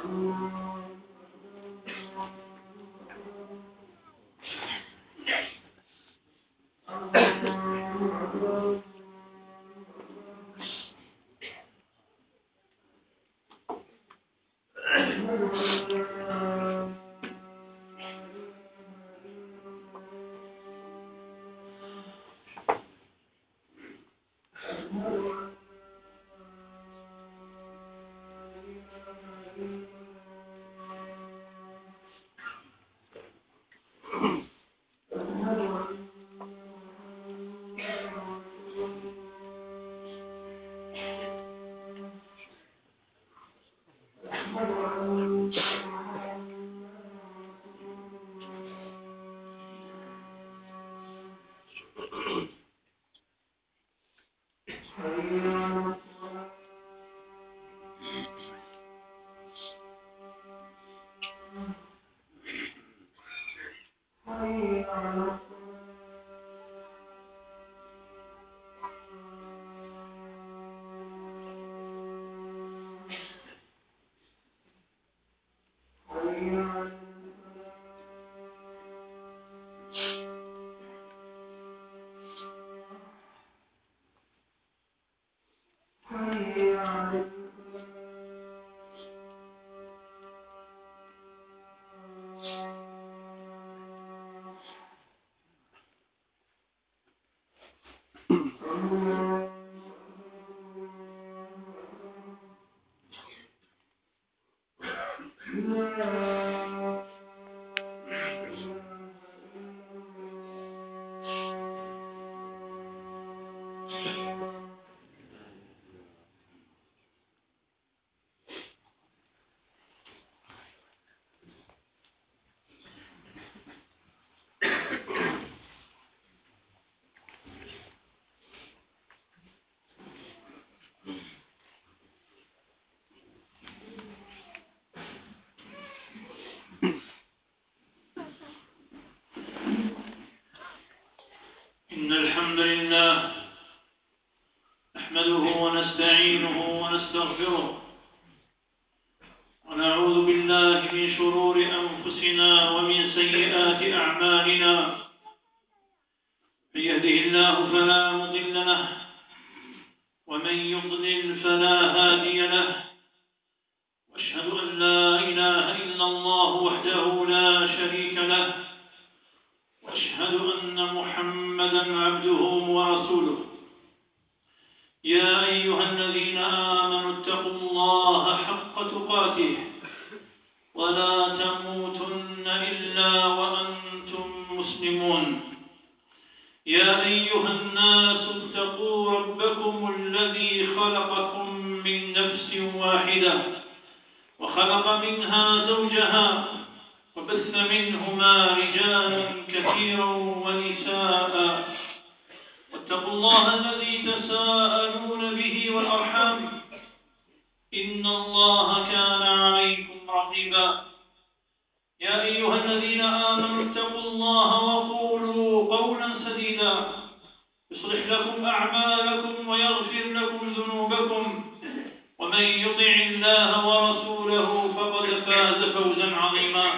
إن الحمد لله نحمده ونستعينه ونستغفره ونعوذ بالله من شرور أنفسنا ومن سيئات أعمالنا. من يهده الله فلا مضل له ومن يضلل فلا هادي له، وأشهد أن لا إله إلا الله وحده لا شريك له، وأشهد أن محمدًا عبده ورسوله. يا أيها الذين آمنوا اتقوا الله حق تقاته ولا تموتن إلا وأنتم مسلمون. يا أيها الناس اتقوا ربكم الذي خلقكم من نفس واحدة وخلق منها زوجها وبث منهما رجالا كثيرا ونساء، واتقوا الله الذي تساءلون به والأرحام إن الله كان عليكم رقيبا. يا أيها الذين آمنوا اتقوا الله وقولوا قولا سديدا يصلح لكم أعمالكم ويغفر لكم ذنوبكم، ومن يطع الله ورسوله فقد فاز فوزا عظيما.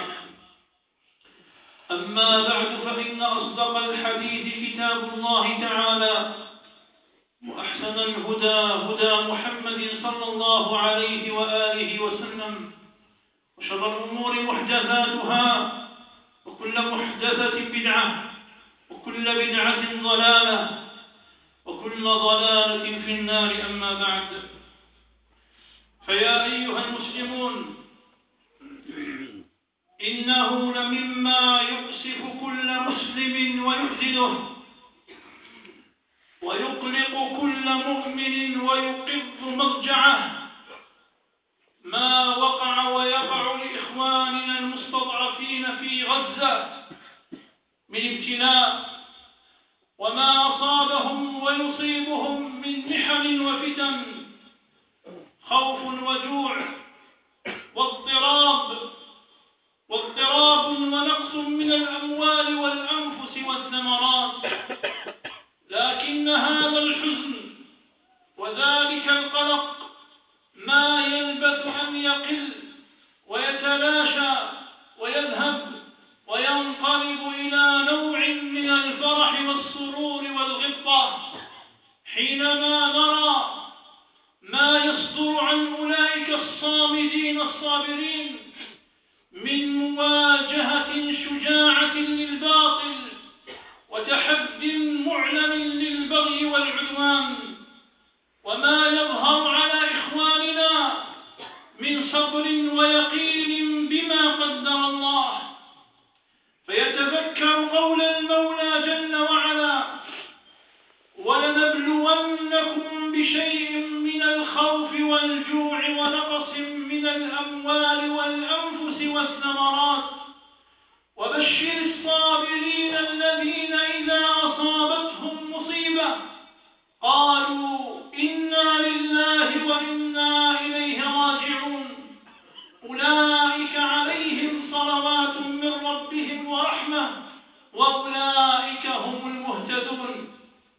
أما بعد، فإن أصدق الحديث كتاب الله تعالى، وأحسن الهدى هدى محمد صلى الله عليه وآله وسلم، وشر الأمور محدثاتها، وكل محدثة بدعة، وكل بدعة ضلالة، وكل ضلالة في النار. أما بعد، فيا أيها المسلمون، إنه لمما يؤسف كل مسلم ويحزنه ويقلق كل مؤمن ويقض مضجعه ما وقع ويقع لإخواننا المستضعفين في غزة من ابتلاء، وما أصابهم ويصيبهم من محن وفتن، خوف وجوع واضطراب ونقص من الأموال والأنفس والثمرات. لكن هذا الحزن وذلك القلق ما يلبث أن يقل ويتلاشى ويذهب وينقلب إلى نوع من الفرح والسرور والغبطة حينما نرى ما يصدر عن أولئك الصامدين الصابرين من مواجهة شجاعة للباطل وتحد معلن للبغي والعدوان، وما يظهر على إخواننا من صبر ويقين بما قدر الله، فيتذكر قول المولى جل وعلا: ولنبلونكم بشيء من الخوف والجوع ونقص من الأموال والأنفس والثمرات وبشر الصابرين الذين إذا أصابتهم مصيبة قالوا إنا لله وإنا إليه راجعون أولئك عليهم صلوات من ربهم ورحمة وأولئك هم المهتدون.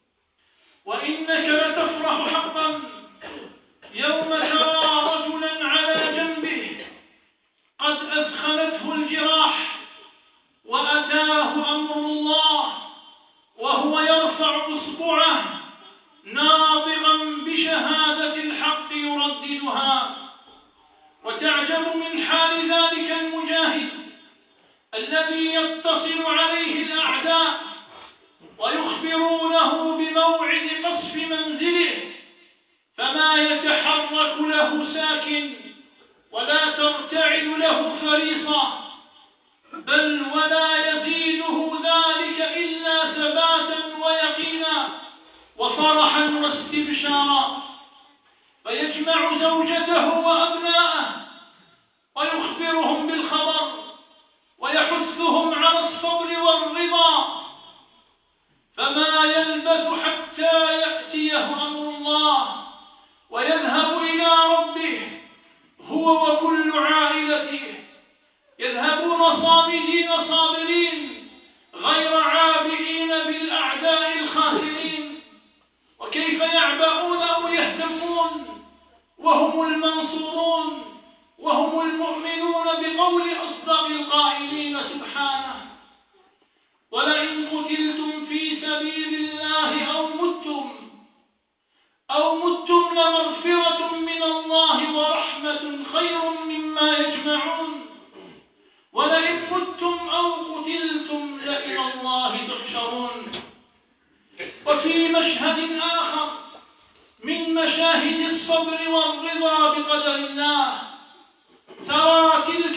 وإنك لتفرح حقا يوم ترى رجلا على جنبه قد أثخنته الجراح وأتاه أمر الله وهو يرفع إصبعه ناطقا بشهادة الحق يرددها، وتعجب من حال ذلك المجاهد الذي يتصل عليه الأعداء ويخبرونه بموعد قصف منزله فما يتحرك له ساكن ولا ترتعد له فريصة، بل ولا يزيده ذلك إلا ثباتا ويقينا وفرحا واستبشارا، فيجمع زوجته وأبناءه ويخبرهم بالخبر ويحثهم على الصبر والرضا، فما يلبث حتى يأتيه أمر الله ويذهب إلى ربه هو وكل عائلته، يذهبون صامدين صابرين غير عابئين بالأعداء الخاسرين. وكيف يعبؤون أو يهتمون وهم المنصورون وهم المؤمنون بقول أصدق القائلين سبحانه: ولئن قتلتم في سبيل الله أو متم لمغفرة من الله ورحمة خير مما يجمعون ولئن متم أو قتلتم لإلى الله تحشرون. وفي مشهد آخر من مشاهد الصبر والرضا بقدر الله ترى تلك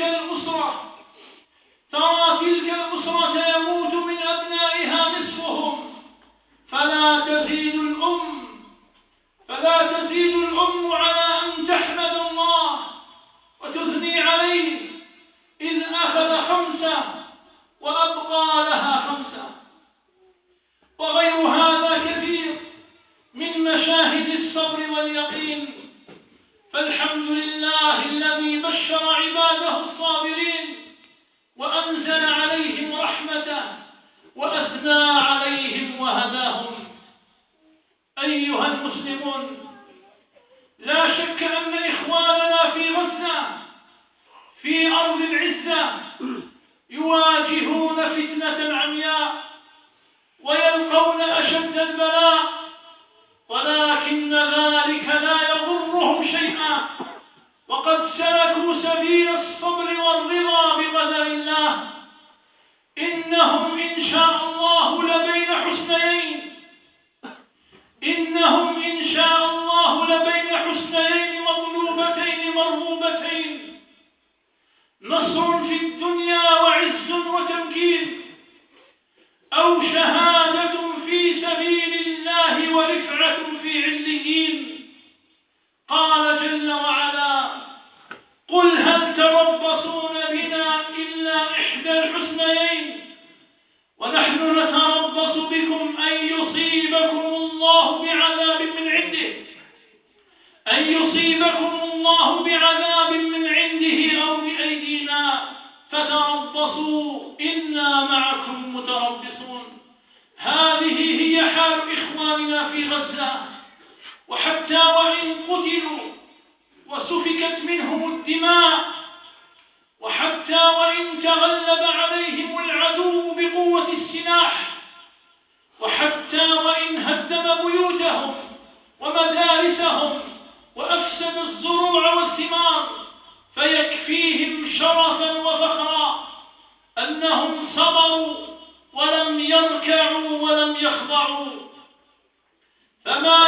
الأسرة يموت من أبنائها نصفهم فلا تزيد الأم على أن تحمد الله وتثني عليه إذ أخذ 5 وأبقى لها 5. وغير هذا كثير من مشاهد الصبر واليقين، فالحمد لله الذي بشر عباده الصابرين وأنزل عليهم رحمته وأثنى عليهم وهداهم. أيها المسلمون، لا شك أن إخواننا في غزة في أرض العزة يواجهون فتنة عمياء ويلقون أشد البلاء، ولكن ذلك لا يضرهم شيئا، وقد سلكوا سبيل الصبر والرضا بقدر الله. إنهم إن شاء الله لبين حسنيين مطلوبتين مرغوبتين: نصر في الدنيا وعز وتمكين، أو شهادة في سبيل الله ورفعة في عليين. قال جل وعلا: قل هل تربصون بنا إلا إحدى الحسنيين ونحن نتربص بكم أن يصيبكم الله بعذاب من عنده أو بأيدينا فتربصوا إنا معكم متربصون. هذه هي حال إخواننا في غزة، وحتى وإن قتلوا وسفكت منهم الدماء هدم بيوتهم ومدارسهم وأفسد الزروع والثمار، فيكفيهم شرفا وفخرا أنهم صبروا ولم يركعوا ولم يخضعوا. فما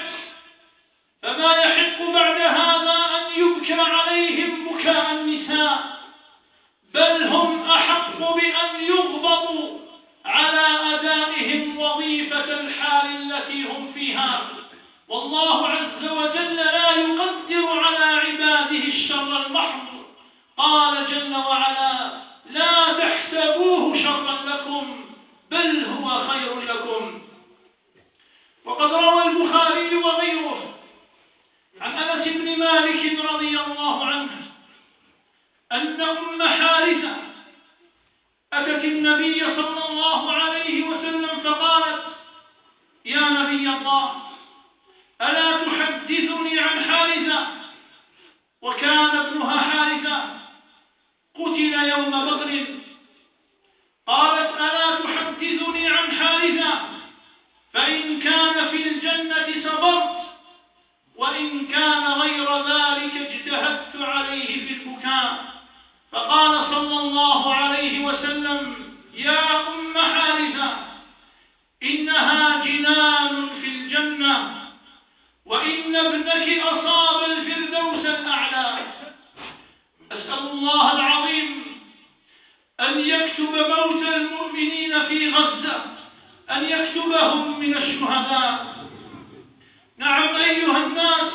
يحق بعد هذا أن يبكى عليهم بكاء النساء، بل هم أحق بأن يغضبوا على أدائهم وظيفة الحال التي هم فيها. والله عز وجل لا يقدر على عباده الشر المحض. قال جل وعلا: لا تحسبوه شرا لكم بل هو خير لكم. وقد روى البخاري وغيره عن أنس بن مالك رضي الله عنه أن أم حارثة أتت النبي صلى الله عليه وسلم فقالت: يا نبي الله، ألا تحدثني عن حارثة؟ وكان ابنها حارثة قتل يوم بدر. قالت: ألا تحدثني عن حارثة؟ فإن كان في الجنة صبرت، وإن كان غير ذلك اجتهدت عليه في البكاء. فقال صلى الله عليه وسلم: يا أم حارثة، إنها جنان في الجنة، وإن ابنك أصاب الفردوس الأعلى. أسأل الله العظيم أن يكتب موت المؤمنين في غزة، أن يكتبهم من الشهداء. نعم أيها الناس،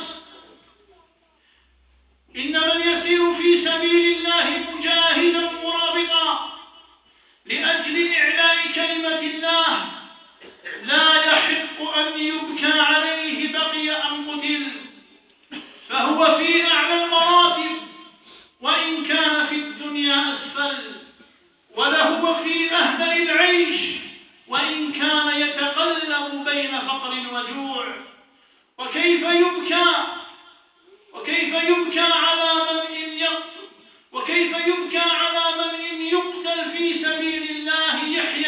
إن من يسير في سبيل الله مجاهدا مرابطا لأجل إعلاء كلمة الله لا يحق أن يبكى عليه بقي أم قتل، فهو في أعلى المراتب وإن كان في الدنيا أسفل، ولهو في أهدى العيش وإن كان يتقلب بين فقر وجوع. وكيف يبكى على من إن يقتل في سبيل الله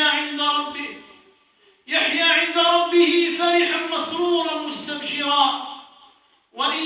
يحيا عند ربه فرحا مسرورا مستبشرا، وإن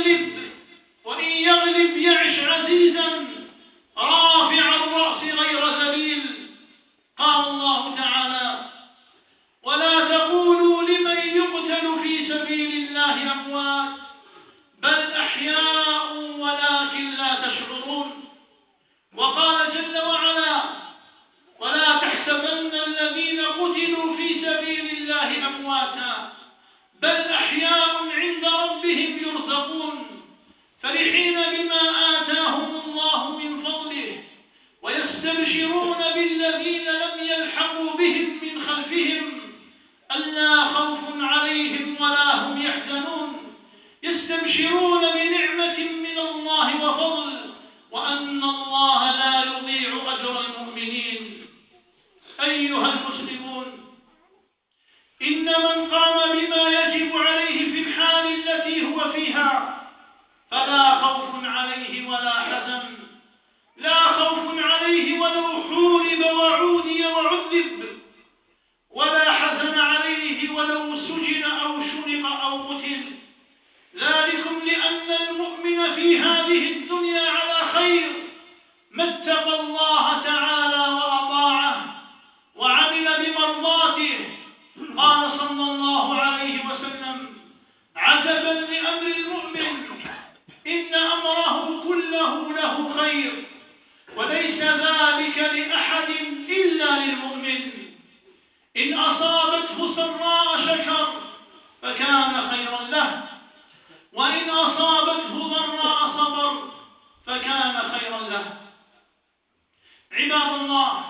يغلب يعش عزيزا رافع الرأس غير ذليل. قال الله تعالى: ولا تقولوا لمن يقتل في سبيل الله أموات بل أحياء ولكن لا تشعرون. وقال جل وعلا: ولا تحسبن الذين قتلوا في سبيل الله أمواتا بل أحياء عند ربهم يرزقون، فرحين بما آتاهم الله من فضله ويستبشرون بالذين لم يلحقوا بهم من خلفهم ألا خوف عليهم ولا هم يحزنون، يستبشرون بنعمة من الله وفضل وأن الله لا يضيع أجر المؤمنين. أيها المسلمون، إن من قام بما يجب عليه في الحال التي هو فيها فلا خوف عليه ولا حزن، لا خوف عليه ولو حورب وعودي وعذب، ولا حزن عليه ولو سجن أو شنق أو قتل. ذلكم لأن المؤمن في هذه الدنيا على خير ما اتقى الله تعالى وأطاعه وعمل بمرضاته. قال صلى الله عليه وسلم: عجبا لأمر المؤمن، إن أمره كله له خير، وليس ذلك لأحد إلا للمؤمن. إن أصابته سراء شكر فكان خيرا له، وإن أصابته ضراء صبر فكان خيرا له. عباد الله،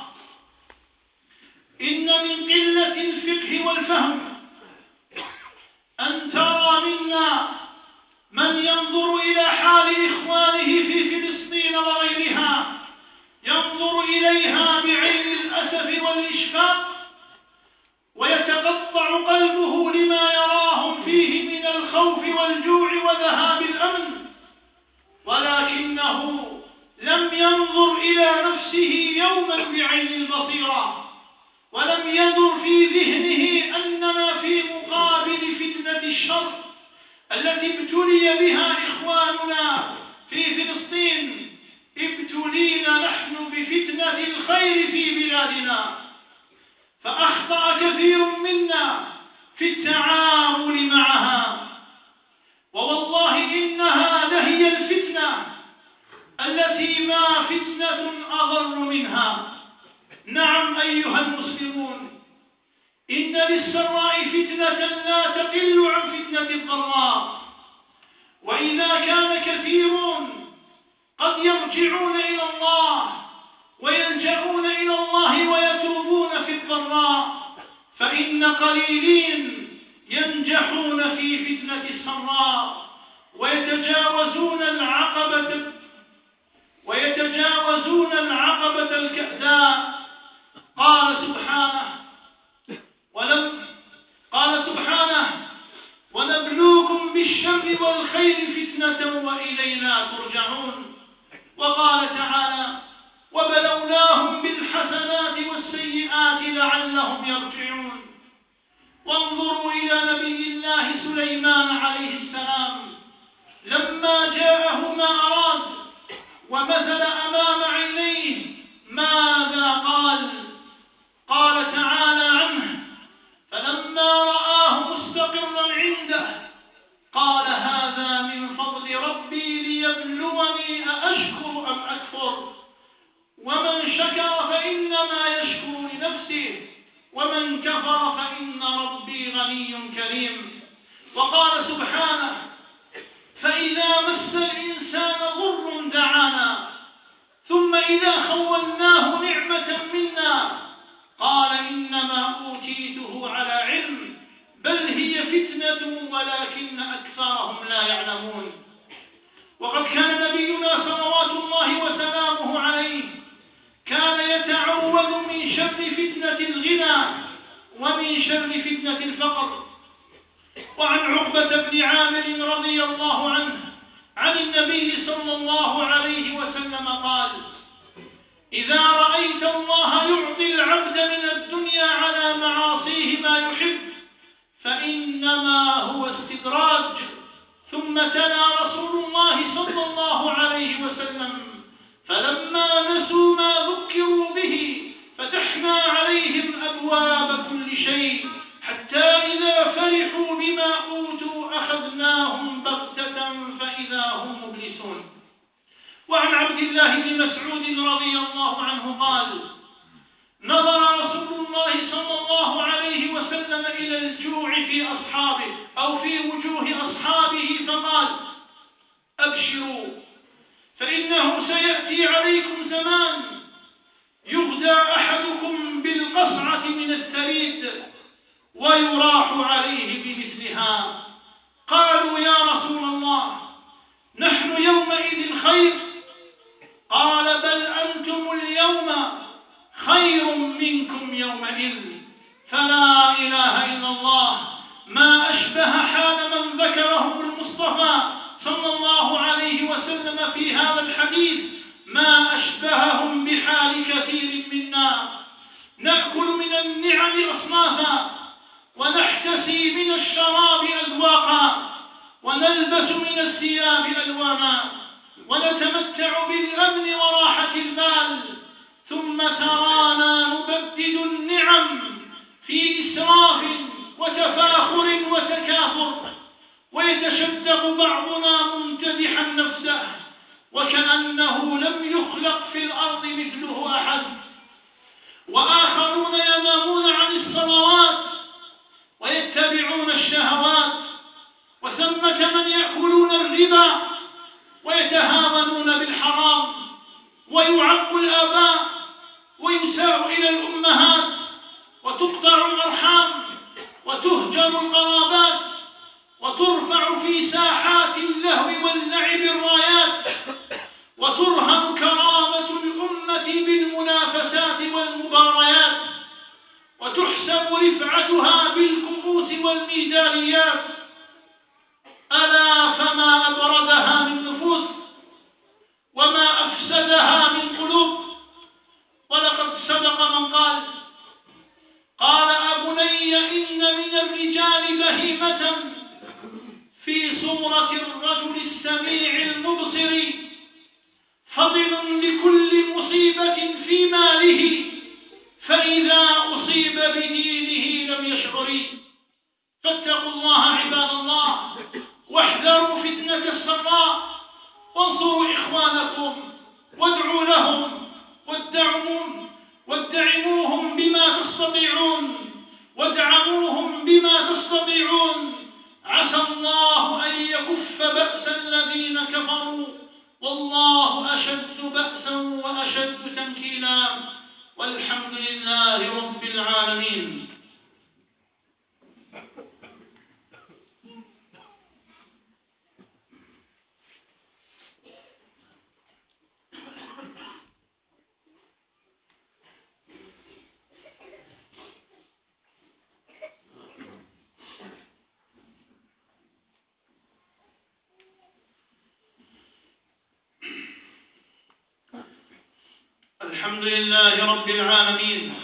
إن من قلة الفقه والفهم أن ترى منا من ينظر إلى حال إخوانه في فلسطين وغيرها، ينظر إليها بعين الأسف والإشفاق، ويتقطع قلبه لما يراهم فيه من الخوف والجوع وذهاب الأمن، ولكنه لم ينظر إلى نفسه يوما بعين البصيرة، ولم يدر في ذهنه أننا في مقابل فتنة الشر التي ابتلي بها إخواننا في فلسطين، ابتلينا نحن بفتنة الخير في بلادنا، فأخطأ كثير منا في التعامل معها. ووالله إنها لهي الفتنة التي ما فتنة أضر منها. نعم أيها المسلمون، إن للسراء فتنة لا تقل عن فتنة الضراء، وإذا كان كثيرون قد يرجعون إلى الله ويلجؤون إلى الله ويتوبون في الضراء، فإن قليلين ينجحون في فتنة السراء ويتجاوزون العقبة الكأساء. قال سبحانه: ونبلوكم بالشر والخير فتنة وإلينا ترجعون. وقال تعالى: وبلوناهم بالحسنات والسيئات لعلهم يرجعون. وانظروا إلى نبي الله سليمان عليه السلام لما جاءه ما أراد ومثل أمام عينيه ماذا قال؟ قال تعالى عنه: فلما رآه مستقرا عنده قال هذا من فضل ربي ليبلوني أأشكر أم أكفر، ومن شكر فإنما يشكر لنفسه ومن كفر فإن ربي غني كريم. وقال سبحانه: فإذا مس الإنسان ضر دعانا ثم إذا خولناه نعمة منا قال إنما أوتيته على علم بل هي فتنة ولكن أكثرهم لا يعلمون. وقد كان نبينا صلوات الله وسلامه عليه كان يتعوذ من شر فتنة الغنى ومن شر فتنة الفقر. وعن عقبة بن عامر رضي الله عنه عن النبي صلى الله عليه وسلم قال: إذا رأيت الله يعطي العبد من الدنيا على معاصيه ما يحب فإنما هو استدراج. ثم تلا رسول الله صلى الله عليه وسلم: فلما نسوا ما ذكروا به فتحنا عليهم أبواب كل شيء حتى إذا فرحوا بما أوتوا أخذناهم بغتة فإذا هم مبلسون. وعن عبد الله بن مسعود رضي الله عنه قال: نظر رسول الله صلى الله عليه وسلم إلى الجوع في أصحابه أو في وجوه أصحابه فقال: أبشروا فإنه سيأتي عليكم زمان يغدى أحدكم بالقصعة من الثريد ويراح عليه بمثلها. قالوا: يا رسول الله نحن يومئذ خير. قال: بل أنتم اليوم خير منكم يومئذ. فلا إله إلا الله، ما أشبه حال من ذكره المصطفى صلى الله عليه وسلم في هذا الحديث، ما أشبههم بحال كثير منا. نأكل من النعم أصنافا ونحتسي من الشراب أذواقا ونلبس من الثياب ألوانا ونتمتع بالأمن وراحة البال، ثم ترانا نبدد النعم في إسراف وتفاخر وتكاثر، ويتشدق بعضنا ممتدحا نفسه وكأنه لم يخلق في الأرض مثله أحد، وآخرون ينامون عن الصلوات ويتبعون الشهوات، وثمة من يأكلون الربا ويتهاونون بالحرام، ويعق الآباء ويساء إلى الأمهات وتقطع الأرحام وتهجر القرابات وترفع في ساحات اللهو واللعب الرايات، وترهن كرامة الأمة بالمنافسات والمباريات، وتحسب رفعتها بالكؤوس والميداليات. ألا فما أبردها من نفوس وما أفسدها من قلوب. ولقد صدق من قال: قال أبني إن من الرجال مصيبة في ماله، فإذا أصيب بدينه لم يشعر. فاتقوا الله عباد الله، واحذروا فتنة السراء، وانصروا إخوانكم، وادعوا لهم، وادعموهم بما تستطيعون، وادعموهم بما تستطيعون. عسى الله أن يكف بأس الذين كفروا، والله أشد بأسا وأشد تنكيلا، والحمد لله رب العالمين. الحمد لله رب العالمين،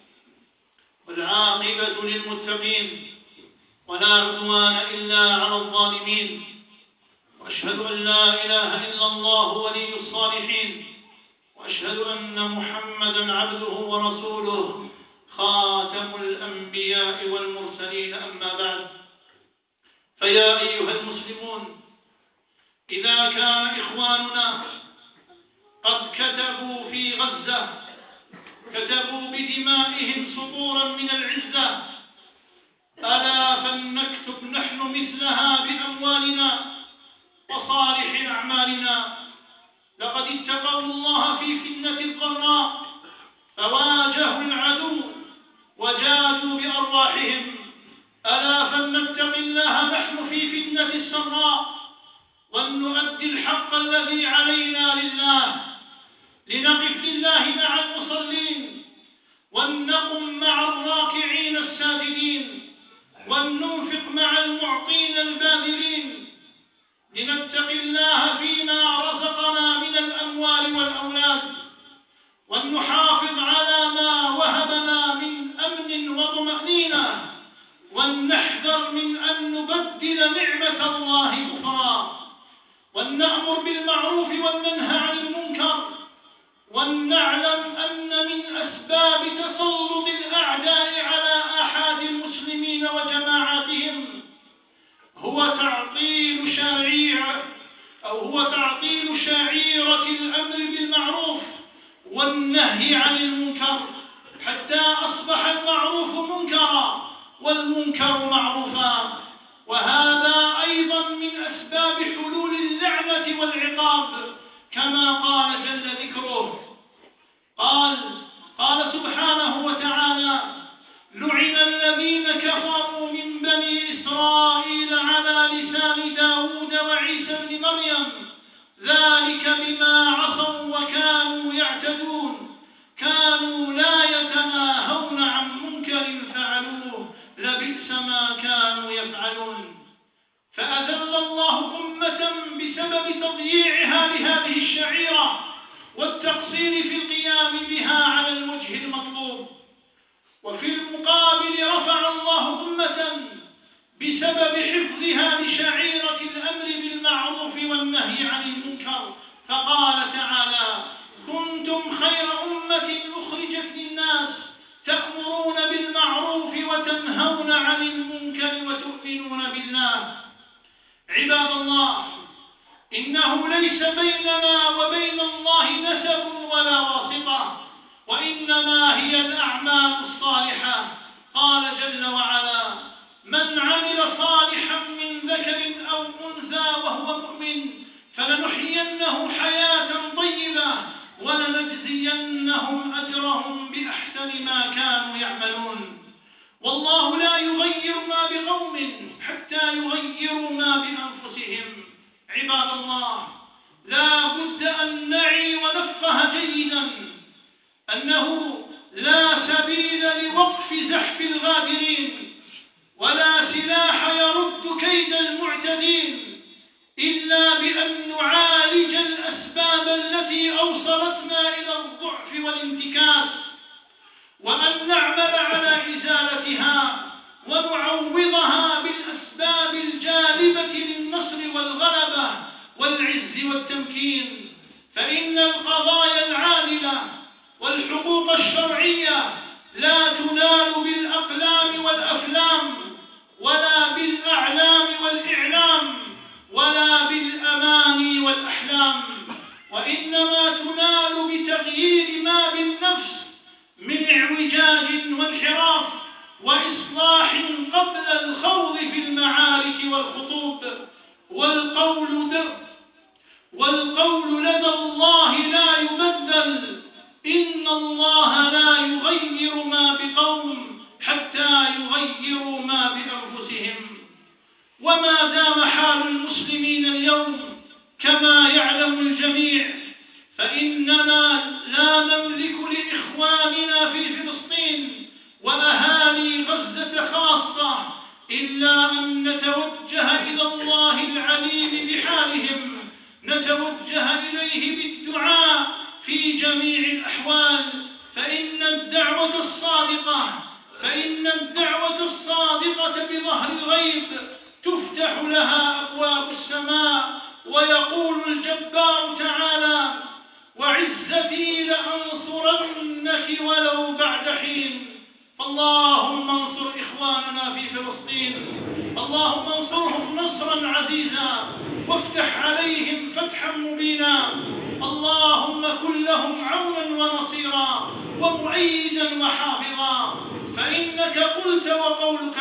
والعاقبة للمتقين، ولا عدوان إلا على الظالمين، وأشهد أن لا إله إلا الله ولي الصالحين، وأشهد أن محمدًا عبده ورسوله خاتم الأنبياء والمرسلين. أما بعد، فيا أيها المسلمون، إذا كان إخواننا قد كتبوا في غزة، كتبوا بدمائهم سطورا من العزة، ألا فلنكتب نحن مثلها بأموالنا وصالح أعمالنا. لقد اتقوا الله في فتنة الضراء، فواجهوا العدو وجادوا بأرواحهم. ألا فلنتق الله نحن في فتنة السراء، ولنؤدي الحق الذي علينا لله، لنقف لله مع المصلين، ولنقم مع الراكعين الساجدين، ولننفق مع المعطين الباذلين، لنتق الله فيما رزقنا من الأموال والأولاد، ولنحافظ على ما وهبنا من أمن وطمأنينة، ولنحذر من أن نبدل نعمة الله كفرا، ولنأمر بالمعروف وننهى عن المنكر، ولنعلم أن من أسباب تسلط الأعداء على آحاد المسلمين وجماعاتهم هو تعطيل شعيرة الأمر بالمعروف والنهي عن المنكر، حتى أصبح المعروف منكرا والمنكر معروفا. وهذا أيضا من أسباب حلول اللعنة والعقاب، كما قال جل ذكره. قال سبحانه وتعالى: لعن الذين كفروا من بني إسرائيل على لسان داود وعيسى بن مريم، ذلك بما عصوا وكانوا يعتدون، كانوا لا يتناهون عن منكر فعلوه، لبئس ما كانوا يفعلون. فأذل الله أمة بسبب تضييعها لهذه الشعيرة والتقصير في القيام بها على الوجه المطلوب. وفي المقابل رفع الله أمة بسبب حفظها لشعيرة الأمر بالمعروف والنهي عن المنكر، فقال تعالى: كنتم خير أمة أخرجت للناس تأمرون بالمعروف وتنهون عن المنكر وتؤمنون بالله. عباد الله، إنه ليس بيننا وبين الله نسب ولا واسطة، وإنما هي الأعمال الصالحة. قال جل وعلا: من عمل صالحا من ذكر أو أنثى وهو مؤمن فلنحيينه حياة طيبة ولنجزينهم أجرهم بأحسن ما كانوا يعملون. والله لا يغير ما بقوم حتى يغيروا ما بأنفسهم. عباد الله، لا بد أن نعي ونفقه جيدا أنه لا سبيل لوقف زحف الغادرين، ولا سلاح يرد كيد المعتدين، إلا بأن نعالج الأسباب التي أوصلتنا إلى الضعف والانتكاس، وأن نعمل على إزالتها ونعوضها بالأسباب الجالبة للنصر والغلبة والعز والتمكين. فإن القضايا العادلة والحقوق الشرعية لا تنال بالأقلام والأفلام ولا بالأعلام والإعلام ولا بالأماني والأحلام، وإنما تنال بتغيير ما بالنفس من اعوجاج وانحراف وإصلاح قبل الخوض في المعارك والخطوب. والقول لدى الله لا يبدل: إن الله لا يغير ما بقوم حتى يغيروا ما بأنفسهم. وما دام حال المسلمين اليوم كما يعلم الجميع، فإننا لا نملك لإخواننا في فلسطين وأهالي غزة خاصة إلا أن نتوجه إلى الله العليم بحالهم، نتوجه إليه بالدعاء في جميع الأحوال، فإن الدعوة الصادقة بظهر الغيب تفتح لها أبواب السماء. ويقول الجبار تعالى: وعزتي لأنصرنك ولو بعد حين. اللهم انصر إخواننا في فلسطين، اللهم انصرهم نصرا عزيزا وافتح عليهم فتحا مبينا. اللهم كن لهم عونا ونصيرا ومؤيدا وحافظا، فإنك قلت وقولك